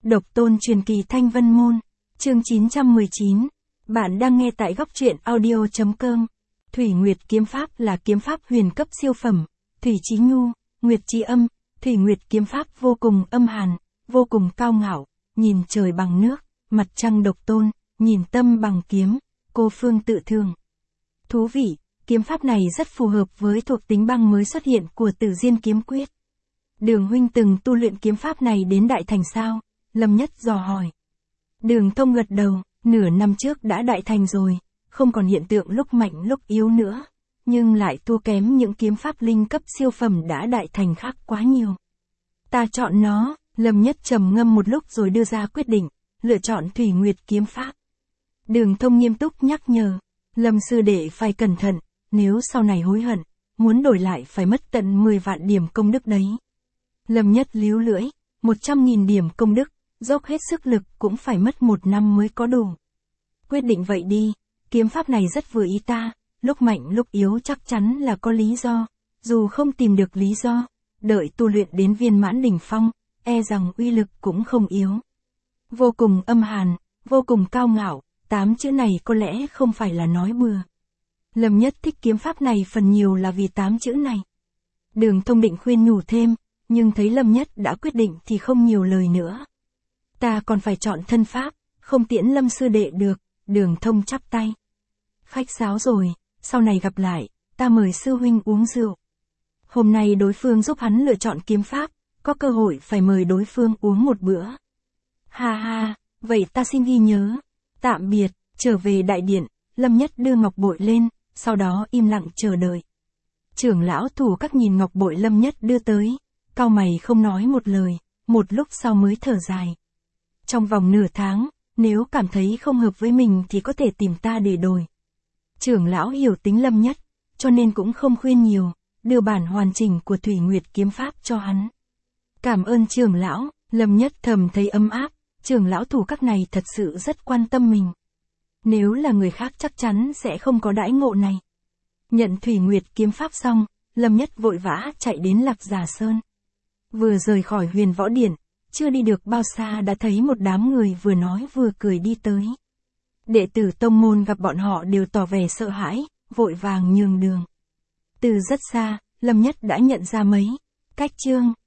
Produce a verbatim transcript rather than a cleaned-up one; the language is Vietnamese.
Độc tôn truyền kỳ Thanh Vân Môn, chương chín trăm mười chín. Bạn đang nghe tại góc truyện audio chấm com. Thủy Nguyệt kiếm pháp là kiếm pháp huyền cấp siêu phẩm, thủy chí nhu, nguyệt chí âm, Thủy Nguyệt kiếm pháp vô cùng âm hàn, vô cùng cao ngạo, nhìn trời bằng nước, mặt trăng độc tôn, nhìn tâm bằng kiếm, cô phương tự thường. Thú vị, kiếm pháp này rất phù hợp với thuộc tính băng mới xuất hiện của Tử Diên kiếm quyết. Đường huynh từng tu luyện kiếm pháp này đến đại thành sao? Lâm Nhất dò hỏi. Đường Thông gật đầu, nửa năm trước đã đại thành rồi, không còn hiện tượng lúc mạnh lúc yếu nữa, nhưng lại thua kém những kiếm pháp linh cấp siêu phẩm đã đại thành khác quá nhiều. Ta chọn nó, Lâm Nhất trầm ngâm một lúc rồi đưa ra quyết định, lựa chọn Thủy Nguyệt kiếm pháp. Đường Thông nghiêm túc nhắc nhở, Lâm sư đệ phải cẩn thận, nếu sau này hối hận, muốn đổi lại phải mất tận mười vạn điểm công đức đấy. Lâm Nhất líu lưỡi, một trăm nghìn điểm công đức, dốc hết sức lực cũng phải mất một năm mới có đủ. Quyết định vậy đi, kiếm pháp này rất vừa ý ta, lúc mạnh lúc yếu chắc chắn là có lý do, dù không tìm được lý do, đợi tu luyện đến viên mãn đỉnh phong, e rằng uy lực cũng không yếu. Vô cùng âm hàn, vô cùng cao ngạo, tám chữ này có lẽ không phải là nói bừa. Lâm Nhất thích kiếm pháp này phần nhiều là vì tám chữ này. Đường Thông định khuyên nhủ thêm, nhưng thấy Lâm Nhất đã quyết định thì không nhiều lời nữa. Ta còn phải chọn thân pháp, không tiễn Lâm sư đệ được, Đường Thông chắp tay. Khách sáo rồi, sau này gặp lại, ta mời sư huynh uống rượu. Hôm nay đối phương giúp hắn lựa chọn kiếm pháp, có cơ hội phải mời đối phương uống một bữa. Ha ha, vậy ta xin ghi nhớ. Tạm biệt, trở về đại điện, Lâm Nhất đưa ngọc bội lên, sau đó im lặng chờ đợi. Trưởng lão thủ các nhìn ngọc bội Lâm Nhất đưa tới, cau mày không nói một lời, một lúc sau mới thở dài. Trong vòng nửa tháng, nếu cảm thấy không hợp với mình thì có thể tìm ta để đổi. Trưởng lão hiểu tính Lâm Nhất, cho nên cũng không khuyên nhiều, đưa bản hoàn chỉnh của Thủy Nguyệt kiếm pháp cho hắn. Cảm ơn trưởng lão, Lâm Nhất thầm thấy ấm áp, trưởng lão thủ các này thật sự rất quan tâm mình. Nếu là người khác chắc chắn sẽ không có đãi ngộ này. Nhận Thủy Nguyệt kiếm pháp xong, Lâm Nhất vội vã chạy đến Lạc Giả Sơn. Vừa rời khỏi Huyền Võ Điện, chưa đi được bao xa đã thấy một đám người vừa nói vừa cười đi tới. Đệ tử tông môn gặp bọn họ đều tỏ vẻ sợ hãi, vội vàng nhường đường. Từ rất xa, Lâm Nhất đã nhận ra mấy. Cách Trương,